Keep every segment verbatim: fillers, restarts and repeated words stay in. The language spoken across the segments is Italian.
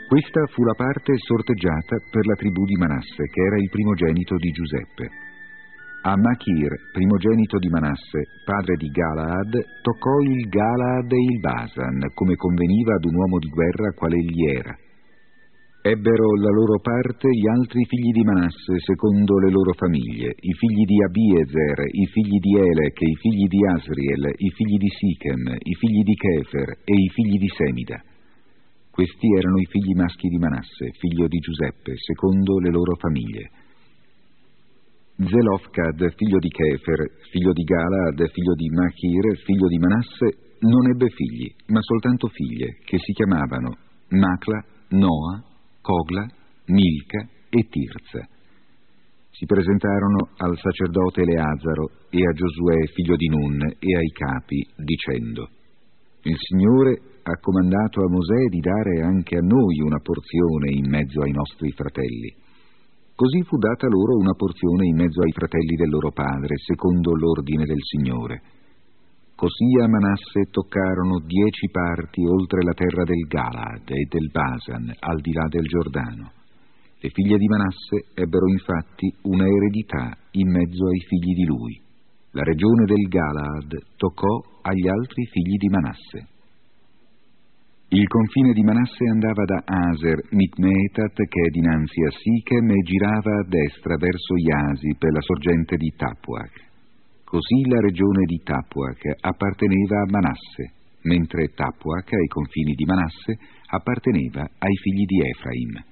Questa fu la parte sorteggiata per la tribù di Manasse, che era il primogenito di Giuseppe. A Machir, primogenito di Manasse, padre di Galaad, toccò il Galaad e il Basan, come conveniva ad un uomo di guerra quale egli era. Ebbero la loro parte gli altri figli di Manasse secondo le loro famiglie, i figli di Abiezer, i figli di Elec, i figli di Asriel, i figli di Sichem, i figli di Kefer e i figli di Semida. Questi erano i figli maschi di Manasse, figlio di Giuseppe, secondo le loro famiglie. Zelofcad, figlio di Kefer, figlio di Galaad, figlio di Machir, figlio di Manasse, non ebbe figli, ma soltanto figlie, che si chiamavano Macla, Noa, Cogla, Milca e Tirza. Si presentarono al sacerdote Eleazaro e a Giosuè, figlio di Nun, e ai capi, dicendo: Il Signore ha comandato a Mosè di dare anche a noi una porzione in mezzo ai nostri fratelli. Così fu data loro una porzione in mezzo ai fratelli del loro padre, secondo l'ordine del Signore. Così a Manasse toccarono dieci parti oltre la terra del Galaad e del Basan, al di là del Giordano. Le figlie di Manasse ebbero infatti una eredità in mezzo ai figli di lui. La regione del Galaad toccò agli altri figli di Manasse. Il confine di Manasse andava da Aser, Mitmetat, che è dinanzi a Sichem, e girava a destra verso Iasi per la sorgente di Tapuach. Così la regione di Tapuach apparteneva a Manasse, mentre Tapuach, ai confini di Manasse, apparteneva ai figli di Efraim.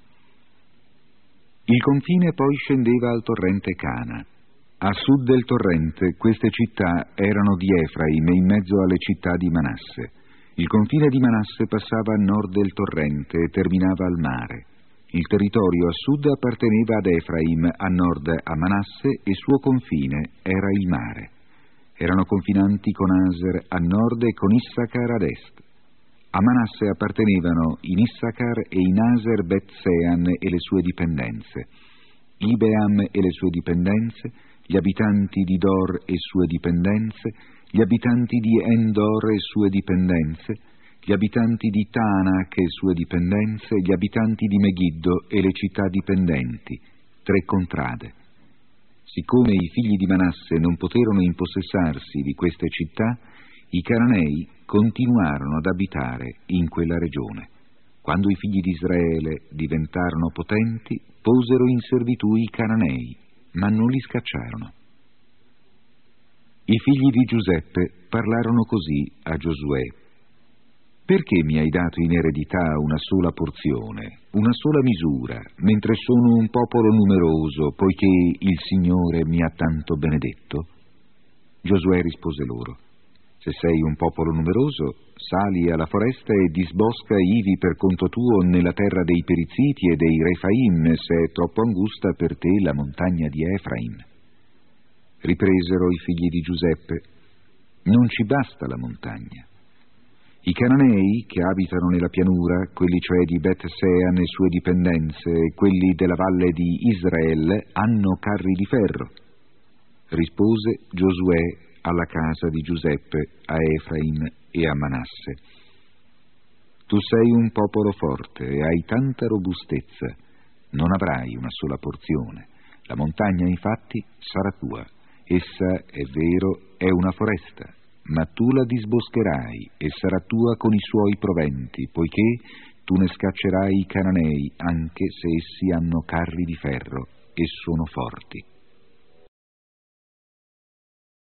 Il confine poi scendeva al torrente Cana. A sud del torrente queste città erano di Efraim in mezzo alle città di Manasse. Il confine di Manasse passava a nord del torrente e terminava al mare. Il territorio a sud apparteneva ad Efraim, a nord a Manasse, e suo confine era il mare. Erano confinanti con Aser a nord e con Issacar ad est. A Manasse appartenevano in Issacar e in Aser Bet-Sean e le sue dipendenze, Ibeam e le sue dipendenze, gli abitanti di Dor e sue dipendenze, gli abitanti di Endor e sue dipendenze, gli abitanti di Taanach e sue dipendenze, gli abitanti di Megiddo e le città dipendenti, tre contrade. Siccome i figli di Manasse non poterono impossessarsi di queste città, i Cananei continuarono ad abitare in quella regione. Quando i figli di Israele diventarono potenti, posero in servitù i Cananei, ma non li scacciarono. I figli di Giuseppe parlarono così a Giosuè: Perché mi hai dato in eredità una sola porzione, una sola misura, mentre sono un popolo numeroso, poiché il Signore mi ha tanto benedetto? Giosuè rispose loro: Se sei un popolo numeroso, sali alla foresta e disbosca ivi per conto tuo nella terra dei Perizziti e dei Refaim, se è troppo angusta per te la montagna di Efraim. Ripresero i figli di Giuseppe: Non ci basta la montagna. I Cananei, che abitano nella pianura, quelli cioè di Bet-Sean e sue dipendenze, e quelli della valle di Israel, hanno carri di ferro. Rispose Giosuè alla casa di Giuseppe, a Efraim e a Manasse: Tu sei un popolo forte e hai tanta robustezza, non avrai una sola porzione. La montagna infatti sarà tua. Essa, è vero, è una foresta, ma tu la disboscherai e sarà tua con i suoi proventi, poiché tu ne scaccerai i Cananei, anche se essi hanno carri di ferro e sono forti.